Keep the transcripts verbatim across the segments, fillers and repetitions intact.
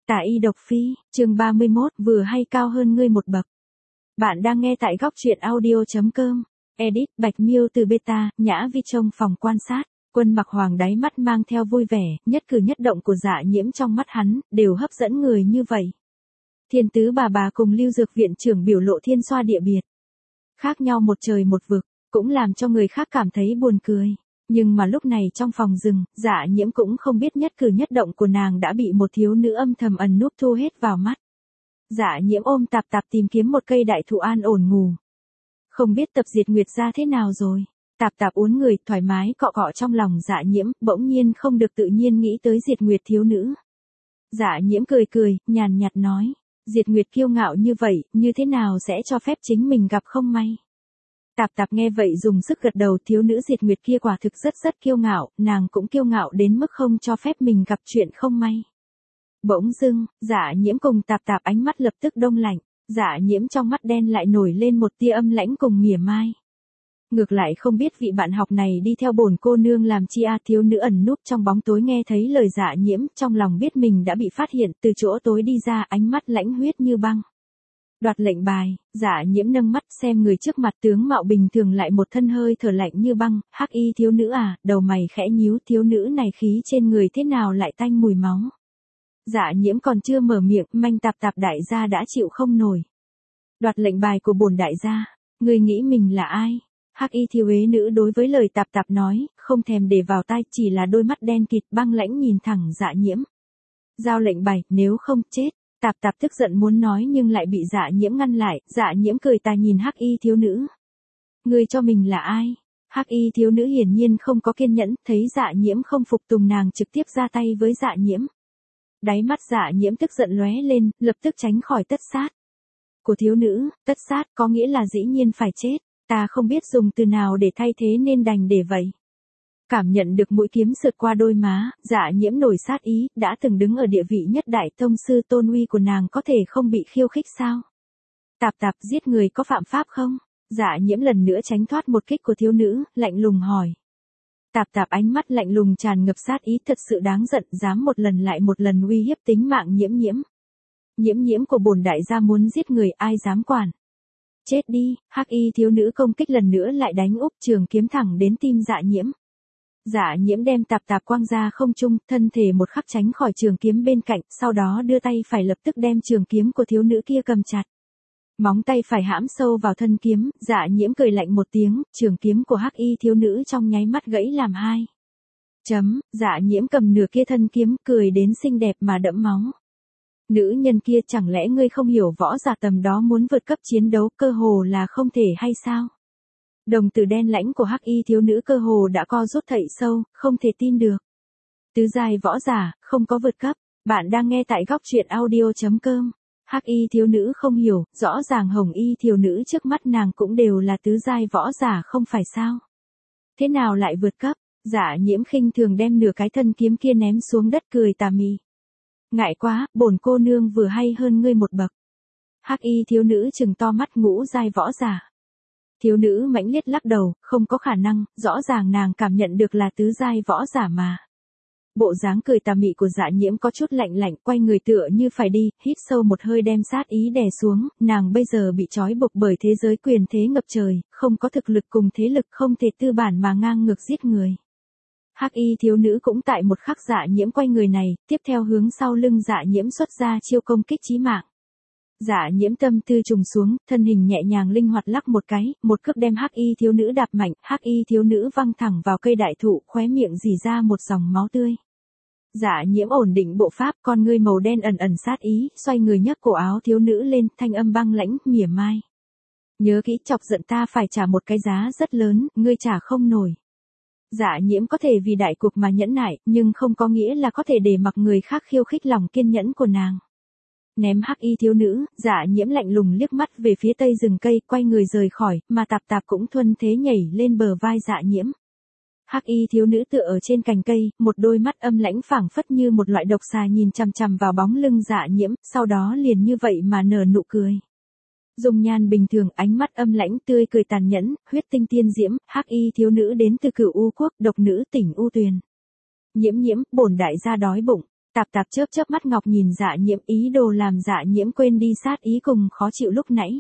Tả y độc phi, chương ba mươi mốt, vừa hay cao hơn ngươi một bậc. Bạn đang nghe tại góc truyện audio chấm com. Edit, Bạch Miêu từ beta, Nhã Vi trong phòng quan sát. Quân Mặc Hoàng đáy mắt mang theo vui vẻ, nhất cử nhất động của Dạ Nhiễm trong mắt hắn, đều hấp dẫn người như vậy. Thiên tứ bà bà cùng Lưu Dược viện trưởng biểu lộ thiên xoa địa biệt. Khác nhau một trời một vực, cũng làm cho người khác cảm thấy buồn cười. Nhưng mà lúc này trong phòng rừng, Dạ Nhiễm cũng không biết nhất cử nhất động của nàng đã bị một thiếu nữ âm thầm ẩn núp thu hết vào mắt. Dạ Nhiễm ôm Tạp Tạp tìm kiếm một cây đại thụ an ổn ngủ. Không biết Tập Diệt Nguyệt ra thế nào rồi. Tạp Tạp uốn người thoải mái cọ cọ trong lòng Dạ Nhiễm, bỗng nhiên không được tự nhiên nghĩ tới Diệt Nguyệt thiếu nữ. Dạ Nhiễm cười cười, nhàn nhạt nói, Diệt Nguyệt kiêu ngạo như vậy, như thế nào sẽ cho phép chính mình gặp không may. Tạp Tạp nghe vậy dùng sức gật đầu, thiếu nữ Diệt Nguyệt kia quả thực rất rất kiêu ngạo, nàng cũng kiêu ngạo đến mức không cho phép mình gặp chuyện không may. Bỗng dưng, Dạ Nhiễm cùng Tạp Tạp ánh mắt lập tức đông lạnh, Dạ Nhiễm trong mắt đen lại nổi lên một tia âm lãnh cùng mỉa mai. Ngược lại không biết vị bạn học này đi theo bổn cô nương làm chi a. Thiếu nữ ẩn núp trong bóng tối nghe thấy lời Dạ Nhiễm, trong lòng biết mình đã bị phát hiện, từ chỗ tối đi ra, ánh mắt lãnh huyết như băng. Đoạt lệnh bài, Dạ Nhiễm nâng mắt xem người trước mặt, tướng mạo bình thường lại một thân hơi thở lạnh như băng. Hắc y thiếu nữ à, đầu mày khẽ nhíu, thiếu nữ này khí trên người thế nào lại tanh mùi máu. Dạ Nhiễm còn chưa mở miệng, manh Tạp Tạp đại gia đã chịu không nổi. Đoạt lệnh bài của bổn đại gia, ngươi nghĩ mình là ai? Hắc y thiếu ế nữ đối với lời Tạp Tạp nói, không thèm để vào tai, chỉ là đôi mắt đen kịt băng lãnh nhìn thẳng Dạ Nhiễm. Giao lệnh bài, nếu không chết. Tạp Tạp tức giận muốn nói nhưng lại bị Dạ Nhiễm ngăn lại. Dạ Nhiễm cười tà nhìn Hắc y thiếu nữ. Ngươi cho mình là ai? Hắc y thiếu nữ hiển nhiên không có kiên nhẫn, thấy Dạ Nhiễm không phục tùng nàng trực tiếp ra tay với Dạ Nhiễm. Đáy mắt Dạ Nhiễm tức giận lóe lên, lập tức tránh khỏi tất sát. Của thiếu nữ, tất sát có nghĩa là dĩ nhiên phải chết, ta không biết dùng từ nào để thay thế nên đành để vậy. Cảm nhận được mũi kiếm sượt qua đôi má, Dạ Nhiễm nổi sát ý, đã từng đứng ở địa vị nhất đại tông sư, tôn uy của nàng có thể không bị khiêu khích sao? Tạp Tạp, giết người có phạm pháp không? Dạ Nhiễm lần nữa tránh thoát một kích của thiếu nữ, lạnh lùng hỏi. Tạp Tạp ánh mắt lạnh lùng tràn ngập sát ý, thật sự đáng giận, dám một lần lại một lần uy hiếp tính mạng Nhiễm Nhiễm. Nhiễm Nhiễm của bổn đại gia muốn giết người, ai dám quản? Chết đi. Hắc y thiếu nữ công kích lần nữa lại đánh úp trường kiếm thẳng đến tim Dạ Nhiễm. Dạ Nhiễm đem Tạp Tạp quăng ra không trung, thân thể một khắc tránh khỏi trường kiếm bên cạnh, sau đó đưa tay phải lập tức đem trường kiếm của thiếu nữ kia cầm chặt. Móng tay phải hãm sâu vào thân kiếm, Dạ Nhiễm cười lạnh một tiếng, trường kiếm của Hắc y thiếu nữ trong nháy mắt gãy làm hai. Chấm, Dạ Nhiễm cầm nửa kia thân kiếm, cười đến xinh đẹp mà đẫm máu. Nữ nhân kia, chẳng lẽ ngươi không hiểu võ giả tầm đó muốn vượt cấp chiến đấu cơ hồ là không thể hay sao? Đồng tử đen lãnh của Hắc y thiếu nữ cơ hồ đã co rút thậy sâu, không thể tin được. Tứ giai võ giả, không có vượt cấp. Bạn đang nghe tại góc truyện audio chấm com. Hắc y thiếu nữ không hiểu, rõ ràng hồng y thiếu nữ trước mắt nàng cũng đều là tứ giai võ giả không phải sao? Thế nào lại vượt cấp? Dạ Nhiễm khinh thường đem nửa cái thân kiếm kia ném xuống đất, cười tà mị. Ngại quá, bổn cô nương vừa hay hơn ngươi một bậc. Hắc y thiếu nữ trừng to mắt, ngũ giai võ giả. Thiếu nữ mãnh liệt lắc đầu, không có khả năng, rõ ràng nàng cảm nhận được là tứ giai võ giả mà. Bộ dáng cười tà mị của Dạ Nhiễm có chút lạnh lạnh, quay người tựa như phải đi, hít sâu một hơi đem sát ý đè xuống, nàng bây giờ bị trói buộc bởi thế giới quyền thế ngập trời, không có thực lực cùng thế lực, không thể tư bản mà ngang ngược giết người. Hắc y thiếu nữ cũng tại một khắc Dạ Nhiễm quay người này, tiếp theo hướng sau lưng Dạ Nhiễm xuất ra chiêu công kích chí mạng. Dạ Nhiễm tâm tư trùng xuống, thân hình nhẹ nhàng linh hoạt lắc một cái, một cước đem Hắc y thiếu nữ đạp mạnh, Hắc y thiếu nữ văng thẳng vào cây đại thụ, khóe miệng rỉ ra một dòng máu tươi. Dạ Nhiễm ổn định bộ pháp, con ngươi màu đen ẩn ẩn sát ý, xoay người nhấc cổ áo thiếu nữ lên, thanh âm băng lãnh, mỉa mai. Nhớ kỹ, chọc giận ta phải trả một cái giá rất lớn, ngươi trả không nổi. Dạ Nhiễm có thể vì đại cục mà nhẫn nại, nhưng không có nghĩa là có thể để mặc người khác khiêu khích lòng kiên nhẫn của nàng. Ném Hắc y thiếu nữ, Dạ Nhiễm lạnh lùng liếc mắt về phía tây rừng cây, quay người rời khỏi, mà Tạp Tạp cũng thuần thế nhảy lên bờ vai Dạ Nhiễm. Hắc y thiếu nữ tựa ở trên cành cây, một đôi mắt âm lãnh phảng phất như một loại độc xà nhìn chằm chằm vào bóng lưng Dạ Nhiễm, sau đó liền như vậy mà nở nụ cười. Dung nhan bình thường, ánh mắt âm lãnh tươi cười tàn nhẫn, huyết tinh tiên diễm. Hắc y thiếu nữ đến từ Cửu U quốc, độc nữ tỉnh U Tuyền. Nhiễm Nhiễm, bổn đại gia đói bụng. Tạp tạp chớp chớp mắt ngọc nhìn Dạ Nhiễm, ý đồ làm Dạ Nhiễm quên đi sát ý cùng khó chịu lúc nãy.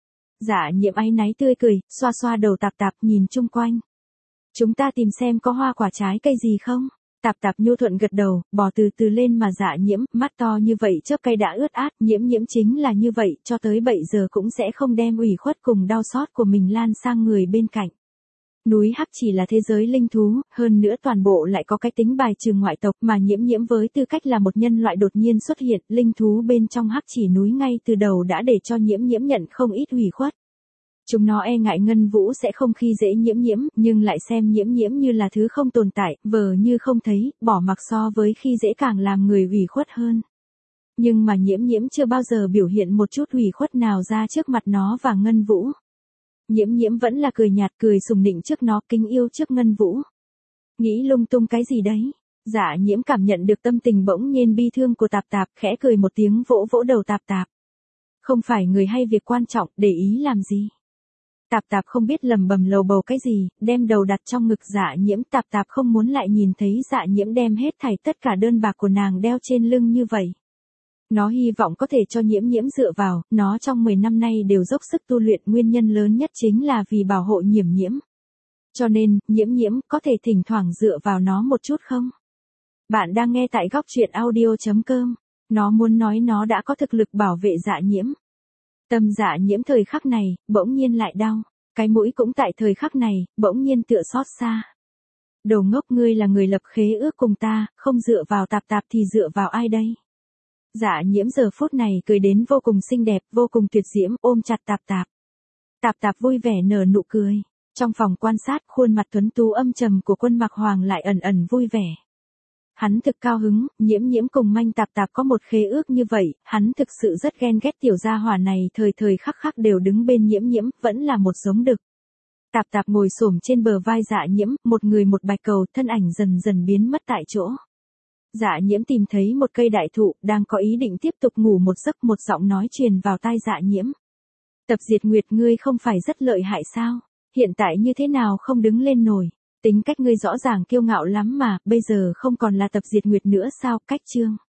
Dạ Nhiễm áy náy tươi cười, xoa xoa đầu tạp tạp nhìn chung quanh. Chúng ta tìm xem có hoa quả trái cây gì không? Tạp tạp nhu thuận gật đầu, bò từ từ lên mà Dạ Nhiễm, mắt to như vậy chớp cây đã ướt át, Nhiễm Nhiễm chính là như vậy, cho tới bây giờ cũng sẽ không đem ủy khuất cùng đau xót của mình lan sang người bên cạnh. Núi Hắc chỉ là thế giới linh thú, hơn nữa toàn bộ lại có cái tính bài trừ ngoại tộc mà Nhiễm Nhiễm với tư cách là một nhân loại đột nhiên xuất hiện, linh thú bên trong Hắc chỉ núi ngay từ đầu đã để cho Nhiễm Nhiễm nhận không ít ủy khuất. Chúng nó e ngại Ngân Vũ sẽ không khi dễ Nhiễm Nhiễm, nhưng lại xem Nhiễm Nhiễm như là thứ không tồn tại, vờ như không thấy, bỏ mặc so với khi dễ càng làm người ủy khuất hơn. Nhưng mà Nhiễm Nhiễm chưa bao giờ biểu hiện một chút ủy khuất nào ra trước mặt nó và Ngân Vũ. Nhiễm Nhiễm vẫn là cười nhạt cười sùng nịnh trước nó, kính yêu trước Ngân Vũ. Nghĩ lung tung cái gì đấy? Dạ Nhiễm cảm nhận được tâm tình bỗng nhiên bi thương của Tạp Tạp, khẽ cười một tiếng vỗ vỗ đầu Tạp Tạp. Không phải người hay việc quan trọng, để ý làm gì? Tạp Tạp không biết lầm bầm lầu bầu cái gì, đem đầu đặt trong ngực Dạ Nhiễm. Tạp Tạp không muốn lại nhìn thấy Dạ Nhiễm đem hết thảy tất cả đơn bạc của nàng đeo trên lưng như vậy. Nó hy vọng có thể cho Nhiễm Nhiễm dựa vào, nó trong mười năm nay đều dốc sức tu luyện, nguyên nhân lớn nhất chính là vì bảo hộ Nhiễm Nhiễm. Cho nên, Nhiễm Nhiễm có thể thỉnh thoảng dựa vào nó một chút không? Bạn đang nghe tại góc truyện audio chấm com. Nó muốn nói nó đã có thực lực bảo vệ Dạ Nhiễm. Tâm Dạ Nhiễm thời khắc này, bỗng nhiên lại đau. Cái mũi cũng tại thời khắc này, bỗng nhiên tựa xót xa. Đồ ngốc, ngươi là người lập khế ước cùng ta, không dựa vào Tạp Tạp thì dựa vào ai đây? Dạ Nhiễm giờ phút này cười đến vô cùng xinh đẹp, vô cùng tuyệt diễm, ôm chặt Tạp Tạp. Tạp Tạp vui vẻ nở nụ cười. Trong phòng quan sát, khuôn mặt tuấn tú âm trầm của Quân Mặc Hoàng lại ẩn ẩn vui vẻ. Hắn thực cao hứng, Nhiễm Nhiễm cùng Manh Tạp Tạp có một khế ước như vậy, hắn thực sự rất ghen ghét tiểu gia hỏa này, thời thời khắc khắc đều đứng bên Nhiễm Nhiễm, vẫn là một giống đực. Tạp Tạp ngồi xổm trên bờ vai Dạ Nhiễm, một người một bạch cầu, thân ảnh dần dần biến mất tại chỗ. Dạ Nhiễm tìm thấy một cây đại thụ, đang có ý định tiếp tục ngủ một giấc, một giọng nói truyền vào tai Dạ Nhiễm. Tập Diệt Nguyệt, ngươi không phải rất lợi hại sao? Hiện tại như thế nào không đứng lên nổi? Tính cách ngươi rõ ràng kiêu ngạo lắm mà, bây giờ không còn là Tập Diệt Nguyệt nữa sao? Cách chương.